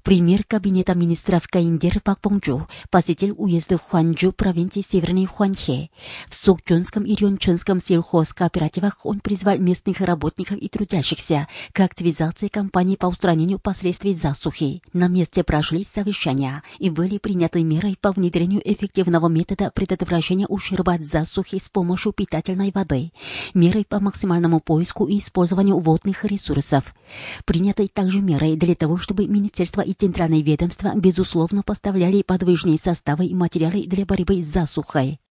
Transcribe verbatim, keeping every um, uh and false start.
Премьер Кабинета министров Каиндер Пак Пончжу посетил уезды Хуанчжу провинции Северной Хуанхэ. В Сокчунском и Рёнчунском сельхозкооперативах он призвал местных работников и трудящихся к активизации кампании по устранению последствий засухи. На месте прошли совещания и были приняты меры по внедрению эффективного метода предотвращения ущерба от засухи с помощью питательной воды, меры по максимальному поиску и использованию водных ресурсов. Приняты также меры для того, чтобы министерство и центральные ведомства безусловно поставляли подвижные составы и материалы для борьбы с засухой.